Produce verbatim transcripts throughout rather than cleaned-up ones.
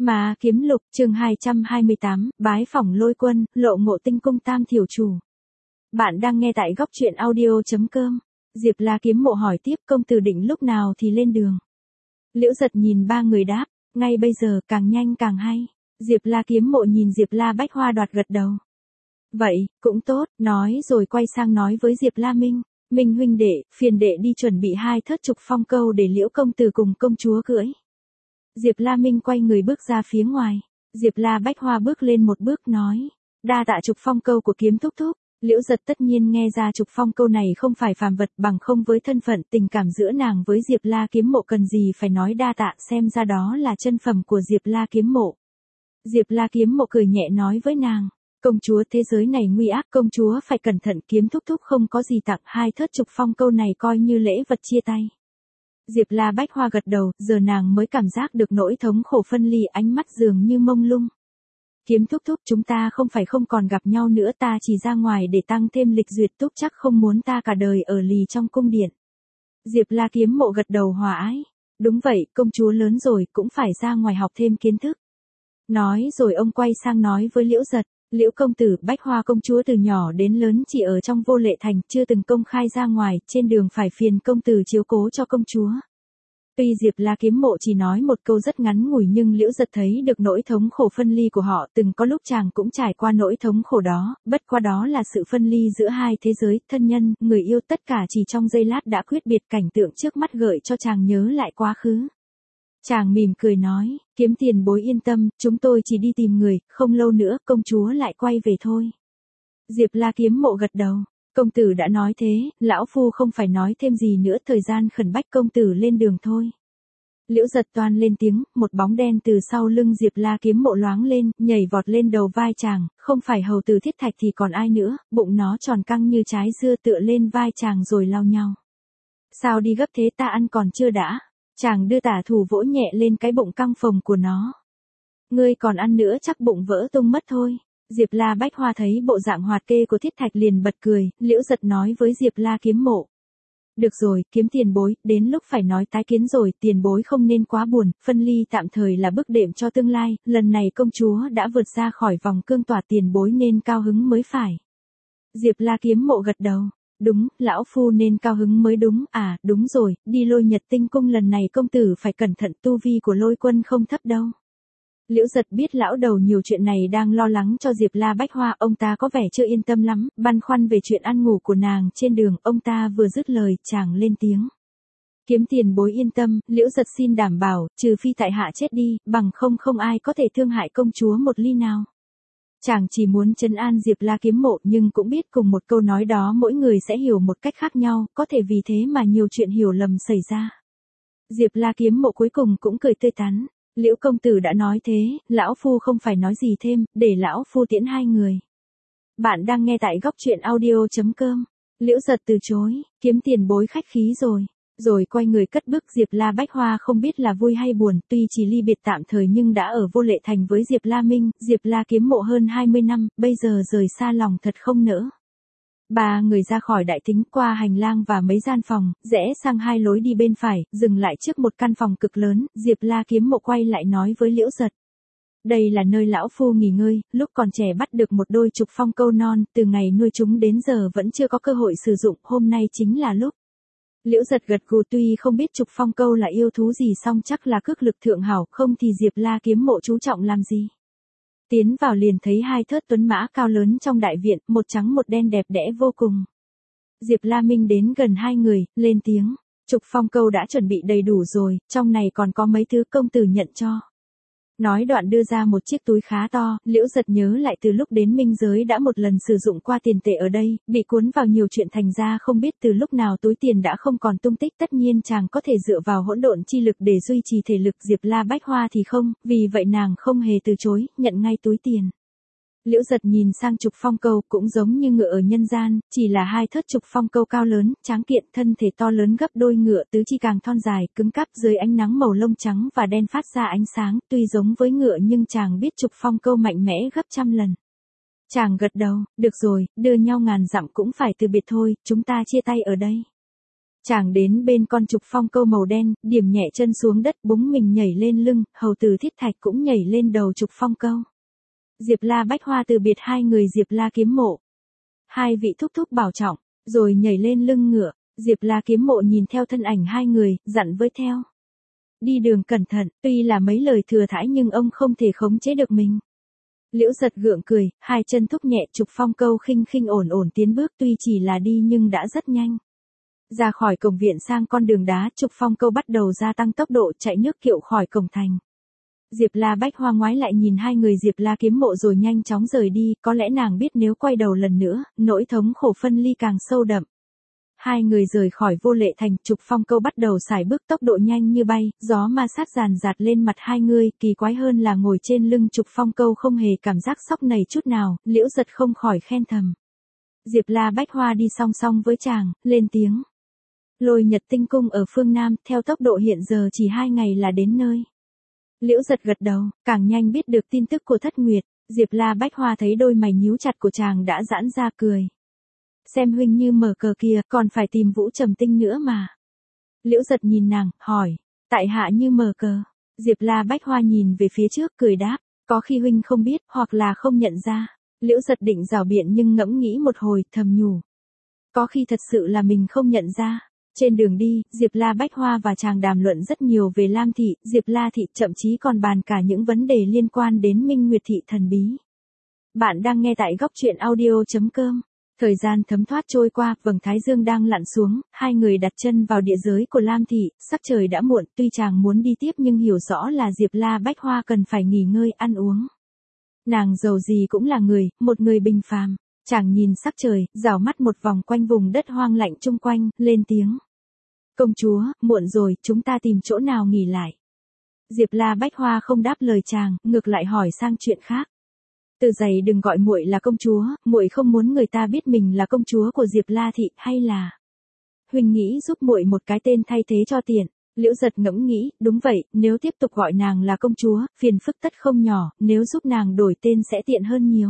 Mà kiếm lục, chương hai trăm hai mươi tám, bái phỏng lôi quân, lộ ngộ tinh cung tam thiểu chủ. Bạn đang nghe tại góc truyện audio.com. Diệp La Kiếm Mộ hỏi tiếp, công tử định lúc nào thì lên đường. Liễu Giật nhìn ba người đáp, ngay bây giờ, càng nhanh càng hay. Diệp La Kiếm Mộ nhìn Diệp La Bách Hoa đoạt gật đầu. Vậy, cũng tốt, nói rồi quay sang nói với Diệp La Minh. Minh huynh đệ, phiền đệ đi chuẩn bị hai thớt trục phong câu để Liễu công tử cùng công chúa cưỡi. Diệp La Minh quay người bước ra phía ngoài. Diệp La Bách Hoa bước lên một bước nói. Đa tạ trục phong câu của Kiếm thúc thúc. Liễu Giật tất nhiên nghe ra trục phong câu này không phải phàm vật, bằng không với thân phận tình cảm giữa nàng với Diệp La Kiếm Mộ cần gì phải nói đa tạ, xem ra đó là chân phẩm của Diệp La Kiếm Mộ. Diệp La Kiếm Mộ cười nhẹ nói với nàng. Công chúa, thế giới này nguy ác, công chúa phải cẩn thận, Kiếm thúc thúc không có gì tặng, hai thớt trục phong câu này coi như lễ vật chia tay. Diệp La Bách Hoa gật đầu, giờ nàng mới cảm giác được nỗi thống khổ phân ly, ánh mắt dường như mông lung. Kiếm thúc thúc, chúng ta không phải không còn gặp nhau nữa, ta chỉ ra ngoài để tăng thêm lịch duyệt, thúc chắc không muốn ta cả đời ở lì trong cung điện. Diệp La Kiếm Mộ gật đầu hòa ái. Đúng vậy, công chúa lớn rồi, cũng phải ra ngoài học thêm kiến thức. Nói rồi ông quay sang nói với Liễu Giật. Liễu công tử, Bách Hoa công chúa từ nhỏ đến lớn chỉ ở trong Vô Lệ Thành, chưa từng công khai ra ngoài, trên đường phải phiền công tử chiếu cố cho công chúa. Tuy Diệp La Kiếm Mộ chỉ nói một câu rất ngắn ngủi nhưng Liễu Giật thấy được nỗi thống khổ phân ly của họ, từng có lúc chàng cũng trải qua nỗi thống khổ đó, bất qua đó là sự phân ly giữa hai thế giới, thân nhân, người yêu, tất cả chỉ trong giây lát đã quyết biệt, cảnh tượng trước mắt gợi cho chàng nhớ lại quá khứ. Chàng mỉm cười nói, Kiếm tiền bối yên tâm, chúng tôi chỉ đi tìm người, không lâu nữa, công chúa lại quay về thôi. Diệp La Kiếm Mộ gật đầu, công tử đã nói thế, lão phu không phải nói thêm gì nữa, thời gian khẩn bách, công tử lên đường thôi. Liễu Giật toan lên tiếng, một bóng đen từ sau lưng Diệp La Kiếm Mộ loáng lên, nhảy vọt lên đầu vai chàng, không phải hầu tử Thiết Thạch thì còn ai nữa, bụng nó tròn căng như trái dưa tựa lên vai chàng rồi lao nhau. Sao đi gấp thế, ta ăn còn chưa đã. Chàng đưa tả thủ vỗ nhẹ lên cái bụng căng phồng của nó. Ngươi còn ăn nữa chắc bụng vỡ tung mất thôi. Diệp La Bách Hoa thấy bộ dạng hoạt kê của Thiết Thạch liền bật cười, Liễu Giật nói với Diệp La Kiếm Mộ. Được rồi, Kiếm tiền bối, đến lúc phải nói tái kiến rồi, tiền bối không nên quá buồn, phân ly tạm thời là bước đệm cho tương lai, lần này công chúa đã vượt ra khỏi vòng cương tỏa, tiền bối nên cao hứng mới phải. Diệp La Kiếm Mộ gật đầu. Đúng, lão phu nên cao hứng mới đúng, à, đúng rồi, đi Lôi Nhật Tinh cung lần này công tử phải cẩn thận, tu vi của Lôi quân không thấp đâu. Liễu Giật biết lão đầu nhiều chuyện này đang lo lắng cho Diệp La Bách Hoa, ông ta có vẻ chưa yên tâm lắm, băn khoăn về chuyện ăn ngủ của nàng trên đường, ông ta vừa dứt lời, chàng lên tiếng. Kiếm tiền bối yên tâm, Liễu Giật xin đảm bảo, trừ phi tại hạ chết đi, bằng không không ai có thể thương hại công chúa một ly nào. Chàng chỉ muốn trấn an Diệp La Kiếm Mộ nhưng cũng biết cùng một câu nói đó mỗi người sẽ hiểu một cách khác nhau, có thể vì thế mà nhiều chuyện hiểu lầm xảy ra. Diệp La Kiếm Mộ cuối cùng cũng cười tươi tắn. Liễu công tử đã nói thế, lão phu không phải nói gì thêm, để lão phu tiễn hai người. Bạn đang nghe tại góc truyện audio.com. Liễu Giật từ chối, kiếm tiền bối khách khí rồi. Rồi quay người cất bước. Diệp La Bách Hoa không biết là vui hay buồn, tuy chỉ ly biệt tạm thời nhưng đã ở Vô Lệ Thành với Diệp La Minh, Diệp La Kiếm Mộ hơn hai mươi năm, bây giờ rời xa lòng thật không nỡ. Ba người ra khỏi đại thính, qua hành lang và mấy gian phòng, rẽ sang hai lối đi bên phải, dừng lại trước một căn phòng cực lớn, Diệp La Kiếm Mộ quay lại nói với Liễu Giật. Đây là nơi lão phu nghỉ ngơi, lúc còn trẻ bắt được một đôi trục phong câu non, từ ngày nuôi chúng đến giờ vẫn chưa có cơ hội sử dụng, hôm nay chính là lúc. Liễu Giật gật gù, tuy không biết trục phong câu là yêu thú gì song chắc là cước lực thượng hảo, không thì Diệp La Kiếm Mộ chú trọng làm gì. Tiến vào liền thấy hai thớt tuấn mã cao lớn trong đại viện, một trắng một đen đẹp đẽ vô cùng. Diệp La Minh đến gần hai người, lên tiếng, trục phong câu đã chuẩn bị đầy đủ rồi, trong này còn có mấy thứ công tử nhận cho. Nói đoạn đưa ra một chiếc túi khá to, Liễu Giật nhớ lại từ lúc đến Minh Giới đã một lần sử dụng qua tiền tệ ở đây, bị cuốn vào nhiều chuyện thành ra không biết từ lúc nào túi tiền đã không còn tung tích, tất nhiên chàng có thể dựa vào hỗn độn chi lực để duy trì thể lực, Diệp La Bách Hoa thì không, vì vậy nàng không hề từ chối, nhận ngay túi tiền. Liễu Giật nhìn sang trục phong câu, cũng giống như ngựa ở nhân gian, chỉ là hai thớt trục phong câu cao lớn, tráng kiện, thân thể to lớn gấp đôi ngựa, tứ chi càng thon dài, cứng cáp, dưới ánh nắng màu lông trắng và đen phát ra ánh sáng, tuy giống với ngựa nhưng chàng biết trục phong câu mạnh mẽ gấp trăm lần. Chàng gật đầu, được rồi, đưa nhau ngàn dặm cũng phải từ biệt thôi, chúng ta chia tay ở đây. Chàng đến bên con trục phong câu màu đen, điểm nhẹ chân xuống đất, búng mình nhảy lên lưng, hầu tử Thiết Thạch cũng nhảy lên đầu trục phong câu. Diệp La Bách Hoa từ biệt hai người Diệp La Kiếm Mộ. Hai vị thúc thúc bảo trọng, rồi nhảy lên lưng ngựa. Diệp La Kiếm Mộ nhìn theo thân ảnh hai người, dặn với theo. Đi đường cẩn thận, tuy là mấy lời thừa thãi nhưng ông không thể khống chế được mình. Liễu Giật gượng cười, hai chân thúc nhẹ, trục phong câu khinh khinh ổn ổn tiến bước, tuy chỉ là đi nhưng đã rất nhanh. Ra khỏi cổng viện sang con đường đá, trục phong câu bắt đầu gia tăng tốc độ chạy nước kiệu khỏi cổng thành. Diệp La Bách Hoa ngoái lại nhìn hai người Diệp La Kiếm Mộ rồi nhanh chóng rời đi, có lẽ nàng biết nếu quay đầu lần nữa, nỗi thống khổ phân ly càng sâu đậm. Hai người rời khỏi Vô Lệ Thành, trục phong câu bắt đầu sải bước tốc độ nhanh như bay, gió ma sát ràn rạt lên mặt hai người, kỳ quái hơn là ngồi trên lưng trục phong câu không hề cảm giác sóc nảy chút nào, Liễu Giật không khỏi khen thầm. Diệp La Bách Hoa đi song song với chàng, lên tiếng. Lôi Nhật Tinh Cung ở phương Nam, theo tốc độ hiện giờ chỉ hai ngày là đến nơi. Liễu Giật gật đầu, càng nhanh biết được tin tức của Thất Nguyệt. Diệp La Bách Hoa thấy đôi mày nhíu chặt của chàng đã giãn ra, cười. Xem huynh như mở cờ kia, còn phải tìm Vũ Trầm Tinh nữa mà. Liễu Giật nhìn nàng, hỏi. Tại hạ như mở cờ. Diệp La Bách Hoa nhìn về phía trước, cười đáp. Có khi huynh không biết, hoặc là không nhận ra. Liễu Giật định rảo biện nhưng ngẫm nghĩ một hồi, thầm nhủ. Có khi thật sự là mình không nhận ra. Trên đường đi, Diệp La Bách Hoa và chàng đàm luận rất nhiều về Lam Thị, Diệp La Thị, thậm chí còn bàn cả những vấn đề liên quan đến Minh Nguyệt Thị thần bí. Bạn đang nghe tại góc truyện audio chấm com. Thời gian thấm thoát trôi qua, vầng thái dương đang lặn xuống, hai người đặt chân vào địa giới của Lam Thị, sắc trời đã muộn, tuy chàng muốn đi tiếp nhưng hiểu rõ là Diệp La Bách Hoa cần phải nghỉ ngơi, ăn uống. Nàng dầu gì cũng là người, một người bình phàm. Chàng nhìn sắc trời, rảo mắt một vòng quanh vùng đất hoang lạnh chung quanh, lên tiếng. Công chúa, muộn rồi, chúng ta tìm chỗ nào nghỉ lại. Diệp La Bách Hoa không đáp lời chàng, ngược lại hỏi sang chuyện khác. Từ giày đừng gọi muội là công chúa, muội không muốn người ta biết mình là công chúa của Diệp La Thị, hay là huynh nghĩ giúp muội một cái tên thay thế cho tiện. Liễu Giật ngẫm nghĩ, đúng vậy, nếu tiếp tục gọi nàng là công chúa, phiền phức tất không nhỏ, nếu giúp nàng đổi tên sẽ tiện hơn nhiều.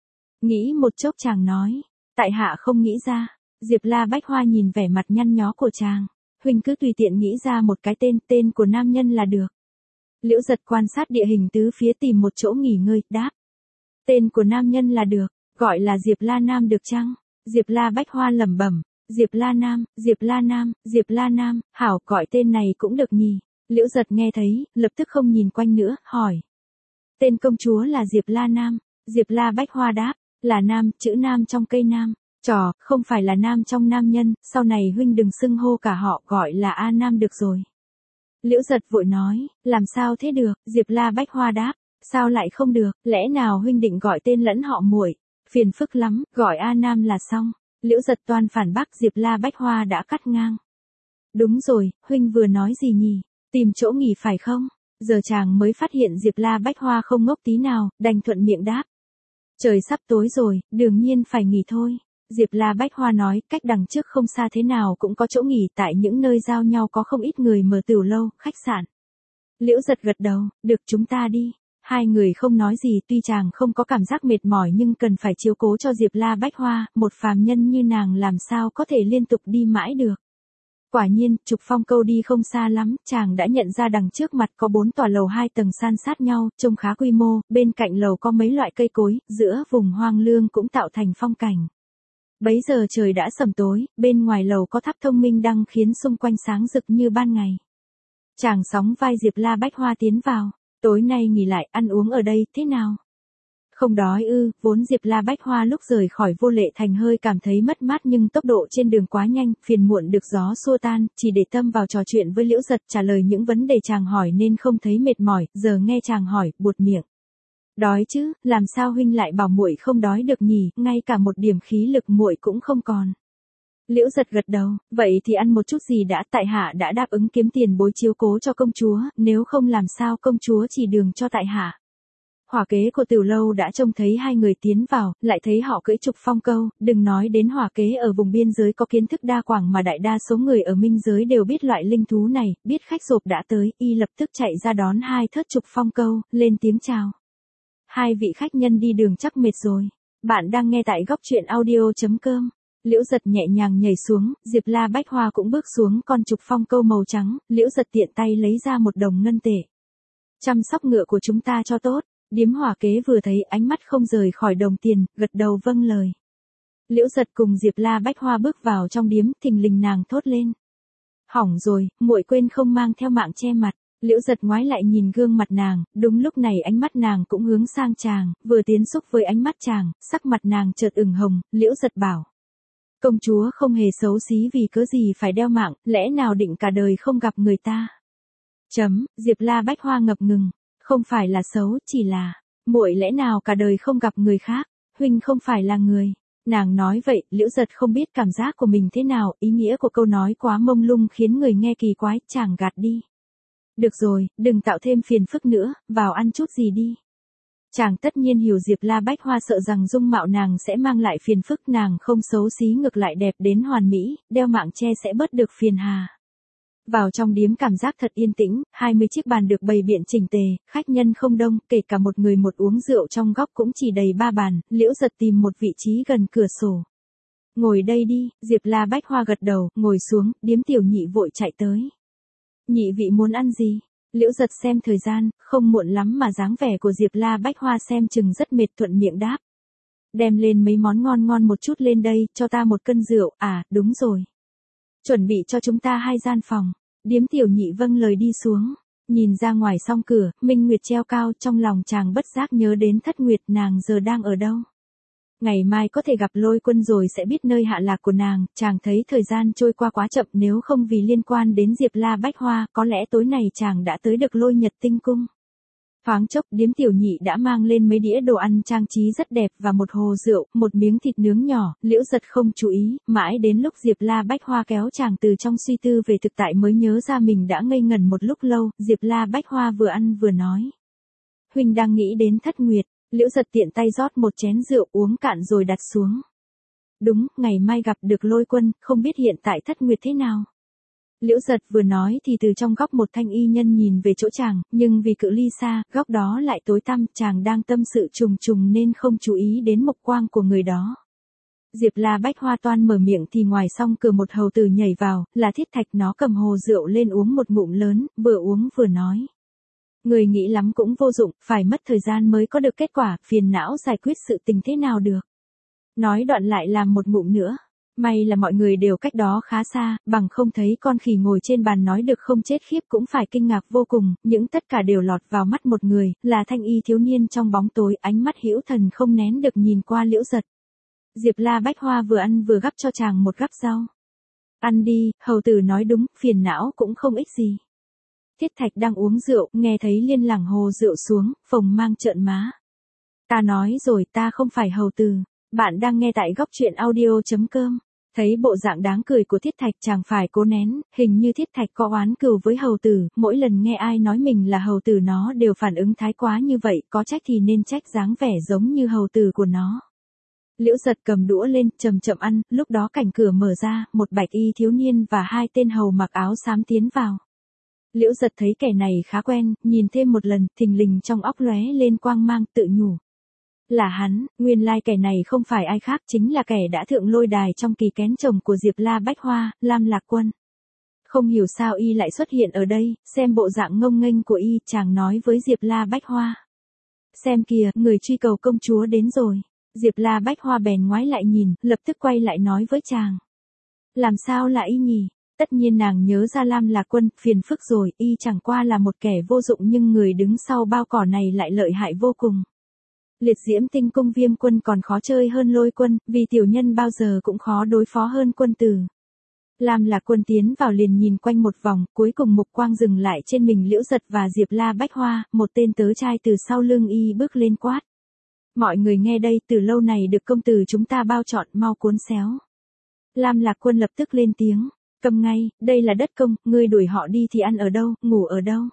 Nghĩ một chốc chàng nói, tại hạ không nghĩ ra. Diệp La Bách Hoa nhìn vẻ mặt nhăn nhó của chàng, huynh cứ tùy tiện nghĩ ra một cái tên, tên của nam nhân là được. Liễu Giật quan sát địa hình tứ phía tìm một chỗ nghỉ ngơi, đáp. Tên của nam nhân là được, gọi là Diệp La Nam được chăng? Diệp La Bách Hoa lẩm bẩm, Diệp La Nam, Diệp La Nam, Diệp La Nam, hảo, gọi tên này cũng được nhỉ. Liễu Giật nghe thấy, lập tức không nhìn quanh nữa, hỏi. Tên công chúa là Diệp La Nam. Diệp La Bách Hoa đáp, là nam, chữ nam trong cây nam. Trò, không phải là nam trong nam nhân, sau này huynh đừng xưng hô cả họ, gọi là A Nam được rồi. Liễu Giật vội nói, làm sao thế được? Diệp La Bách Hoa đáp, sao lại không được, lẽ nào huynh định gọi tên lẫn họ muội? Phiền phức lắm, gọi A Nam là xong. Liễu Giật toan phản bác, Diệp La Bách Hoa đã cắt ngang. Đúng rồi, huynh vừa nói gì nhỉ? Tìm chỗ nghỉ phải không? Giờ chàng mới phát hiện Diệp La Bách Hoa không ngốc tí nào, đành thuận miệng đáp. Trời sắp tối rồi, đương nhiên phải nghỉ thôi. Diệp La Bách Hoa nói, cách đằng trước không xa thế nào cũng có chỗ nghỉ, tại những nơi giao nhau có không ít người mở tiểu lâu, khách sạn. Liễu Giật gật đầu, được, chúng ta đi. Hai người không nói gì, tuy chàng không có cảm giác mệt mỏi nhưng cần phải chiếu cố cho Diệp La Bách Hoa, một phàm nhân như nàng làm sao có thể liên tục đi mãi được. Quả nhiên, trục phong câu đi không xa lắm, chàng đã nhận ra đằng trước mặt có bốn tòa lầu hai tầng san sát nhau, trông khá quy mô, bên cạnh lầu có mấy loại cây cối, giữa vùng hoang lương cũng tạo thành phong cảnh. Bấy giờ trời đã sầm tối, bên ngoài lầu có tháp thông minh đăng khiến xung quanh sáng rực như ban ngày. Chàng sóng vai Diệp La Bách Hoa tiến vào, tối nay nghỉ lại, ăn uống ở đây, thế nào? Không đói ư? Vốn Diệp La Bách Hoa lúc rời khỏi Vô Lệ Thành hơi cảm thấy mất mát nhưng tốc độ trên đường quá nhanh, phiền muộn được gió xua tan, chỉ để tâm vào trò chuyện với Liễu Giật, trả lời những vấn đề chàng hỏi nên không thấy mệt mỏi, giờ nghe chàng hỏi, buột miệng. Đói chứ, làm sao huynh lại bảo muội không đói được nhỉ, ngay cả một điểm khí lực muội cũng không còn. Liễu Giật gật đầu, vậy thì ăn một chút gì đã, tại hạ đã đáp ứng kiếm tiền bối chiếu cố cho công chúa, nếu không làm sao công chúa chỉ đường cho tại hạ. Hỏa kế của tiểu lâu đã trông thấy hai người tiến vào, lại thấy họ cưỡi trục phong câu, đừng nói đến hỏa kế ở vùng biên giới có kiến thức đa quảng mà đại đa số người ở minh giới đều biết loại linh thú này, biết khách rộp đã tới, y lập tức chạy ra đón hai thớt trục phong câu, lên tiếng chào. Hai vị khách nhân đi đường chắc mệt rồi. Bạn đang nghe tại góc truyện audio chấm com. Liễu Giật nhẹ nhàng nhảy xuống, Diệp La Bách Hoa cũng bước xuống con trục phong câu màu trắng, Liễu Giật tiện tay lấy ra một đồng ngân tệ. Chăm sóc ngựa của chúng ta cho tốt, Điếm Hỏa Kế vừa thấy ánh mắt không rời khỏi đồng tiền, gật đầu vâng lời. Liễu Giật cùng Diệp La Bách Hoa bước vào trong điếm, thình lình nàng thốt lên. Hỏng rồi, muội quên không mang theo mạng che mặt. Liễu Giật ngoái lại nhìn gương mặt nàng, đúng lúc này ánh mắt nàng cũng hướng sang chàng, vừa tiến xúc với ánh mắt chàng, sắc mặt nàng chợt ửng hồng, Liễu Giật bảo. Công chúa không hề xấu xí vì cớ gì phải đeo mạng, lẽ nào định cả đời không gặp người ta. Chấm, Diệp La Bách Hoa ngập ngừng, không phải là xấu, chỉ là, muội lẽ nào cả đời không gặp người khác, huynh không phải là người. Nàng nói vậy, Liễu Giật không biết cảm giác của mình thế nào, ý nghĩa của câu nói quá mông lung khiến người nghe kỳ quái, chàng gạt đi. Được rồi, đừng tạo thêm phiền phức nữa, vào ăn chút gì đi. Chàng tất nhiên hiểu Diệp La Bách Hoa sợ rằng dung mạo nàng sẽ mang lại phiền phức, nàng không xấu xí ngược lại đẹp đến hoàn mỹ, đeo mạng che sẽ bớt được phiền hà. Vào trong điếm cảm giác thật yên tĩnh, hai mươi chiếc bàn được bày biện chỉnh tề, khách nhân không đông, kể cả một người một uống rượu trong góc cũng chỉ đầy ba bàn, Liễu Giật tìm một vị trí gần cửa sổ. Ngồi đây đi, Diệp La Bách Hoa gật đầu, ngồi xuống, Điếm tiểu nhị vội chạy tới. Nhị vị muốn ăn gì? Liễu Giật xem thời gian, không muộn lắm mà dáng vẻ của Diệp La Bách Hoa xem chừng rất mệt, thuận miệng đáp. Đem lên mấy món ngon ngon một chút lên đây, cho ta một cân rượu, à, đúng rồi. Chuẩn bị cho chúng ta hai gian phòng. Điếm tiểu nhị vâng lời đi xuống. Nhìn ra ngoài song cửa, minh nguyệt treo cao, trong lòng chàng bất giác nhớ đến Thất Nguyệt, nàng giờ đang ở đâu. Ngày mai có thể gặp Lôi Quân rồi sẽ biết nơi hạ lạc của nàng, chàng thấy thời gian trôi qua quá chậm, nếu không vì liên quan đến Diệp La Bách Hoa, có lẽ tối nay chàng đã tới được Lôi Nhật Tinh Cung. Thoáng chốc, Điếm tiểu nhị đã mang lên mấy đĩa đồ ăn trang trí rất đẹp và một hồ rượu, một miếng thịt nướng nhỏ, Liễu Giật không chú ý, mãi đến lúc Diệp La Bách Hoa kéo chàng từ trong suy tư về thực tại mới nhớ ra mình đã ngây ngẩn một lúc lâu, Diệp La Bách Hoa vừa ăn vừa nói. Huynh đang nghĩ đến Thất Nguyệt. Liễu Giật tiện tay rót một chén rượu uống cạn rồi đặt xuống. Đúng, ngày mai gặp được Lôi Quân, không biết hiện tại Thất Nguyệt thế nào. Liễu Giật vừa nói thì từ trong góc một thanh y nhân nhìn về chỗ chàng, nhưng vì cự ly xa, góc đó lại tối tăm, chàng đang tâm sự trùng trùng nên không chú ý đến mục quang của người đó. Diệp La Bách Hoa toan mở miệng thì ngoài song cửa một hầu tử nhảy vào, là Thiết Thạch, nó cầm hồ rượu lên uống một ngụm lớn, vừa uống vừa nói. Người nghĩ lắm cũng vô dụng, phải mất thời gian mới có được kết quả, phiền não giải quyết sự tình thế nào được. Nói đoạn lại làm một ngụm nữa. May là mọi người đều cách đó khá xa, bằng không thấy con khỉ ngồi trên bàn nói được không chết khiếp cũng phải kinh ngạc vô cùng, những tất cả đều lọt vào mắt một người, là thanh y thiếu niên trong bóng tối, ánh mắt hữu thần không nén được nhìn qua Liễu Giật. Diệp La Bách Hoa vừa ăn vừa gắp cho chàng một gắp rau. Ăn đi, hầu tử nói đúng, phiền não cũng không ích gì. Thiết Thạch đang uống rượu, nghe thấy Liên Lẳng hồ rượu xuống, phồng mang trợn má. Ta nói rồi, ta không phải hầu tử. Bạn đang nghe tại góc truyện audio chấm com. Thấy bộ dạng đáng cười của Thiết Thạch chàng phải cố nén, hình như Thiết Thạch có oán cừu với hầu tử, mỗi lần nghe ai nói mình là hầu tử nó đều phản ứng thái quá như vậy, có trách thì nên trách dáng vẻ giống như hầu tử của nó. Liễu Giật cầm đũa lên, chậm chậm ăn, lúc đó cảnh cửa mở ra, một bạch y thiếu niên và hai tên hầu mặc áo xám tiến vào. Liễu Giật thấy kẻ này khá quen, nhìn thêm một lần, thình lình trong óc lóe lên quang mang, tự nhủ. Là hắn, nguyên lai kẻ này không phải ai khác, chính là kẻ đã thượng lôi đài trong kỳ kén chồng của Diệp La Bách Hoa, Lam Lạc Quân. Không hiểu sao y lại xuất hiện ở đây, xem bộ dạng ngông nghênh của y, chàng nói với Diệp La Bách Hoa. Xem kìa, người truy cầu công chúa đến rồi. Diệp La Bách Hoa bèn ngoái lại nhìn, lập tức quay lại nói với chàng. Làm sao là y nhỉ? Tất nhiên nàng nhớ ra Lam Lạc Quân, phiền phức rồi, y chẳng qua là một kẻ vô dụng nhưng người đứng sau bao cỏ này lại lợi hại vô cùng. Liệt Diễm Tinh Cung Viêm Quân còn khó chơi hơn Lôi Quân, vì tiểu nhân bao giờ cũng khó đối phó hơn quân tử. Lam Lạc Quân tiến vào liền nhìn quanh một vòng, cuối cùng mục quang dừng lại trên mình Liễu Giật và Diệp La Bách Hoa, một tên tớ trai từ sau lưng y bước lên quát. Mọi người nghe đây, từ lâu này được công tử chúng ta bao trọn, mau cuốn xéo. Lam Lạc Quân lập tức lên tiếng. Cầm ngay, đây là đất công, ngươi đuổi họ đi thì ăn ở đâu, ngủ ở đâu.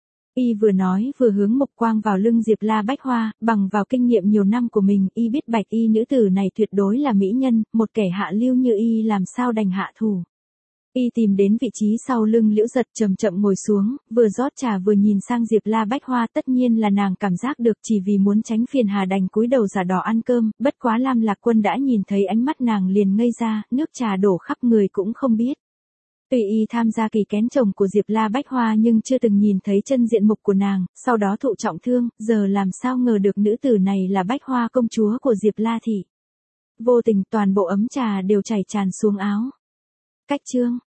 Y vừa nói vừa hướng mục quang vào lưng Diệp La Bách Hoa, bằng vào kinh nghiệm nhiều năm của mình, y biết bạch y nữ tử này tuyệt đối là mỹ nhân, một kẻ hạ lưu như y làm sao đành hạ thủ. Y tìm đến vị trí sau lưng Liễu Giật chậm chậm ngồi xuống, vừa rót trà vừa nhìn sang Diệp La Bách Hoa, tất nhiên là nàng cảm giác được chỉ vì muốn tránh phiền hà đành cúi đầu giả đò ăn cơm, bất quá Lam Lạc Quân đã nhìn thấy ánh mắt nàng liền ngây ra, nước trà đổ khắp người cũng không biết. Tuy y tham gia kỳ kén chồng của Diệp La Bách Hoa nhưng chưa từng nhìn thấy chân diện mục của nàng, sau đó thụ trọng thương, giờ làm sao ngờ được nữ tử này là Bách Hoa công chúa của Diệp La thị. Vô tình toàn bộ ấm trà đều chảy tràn xuống áo. Cách chương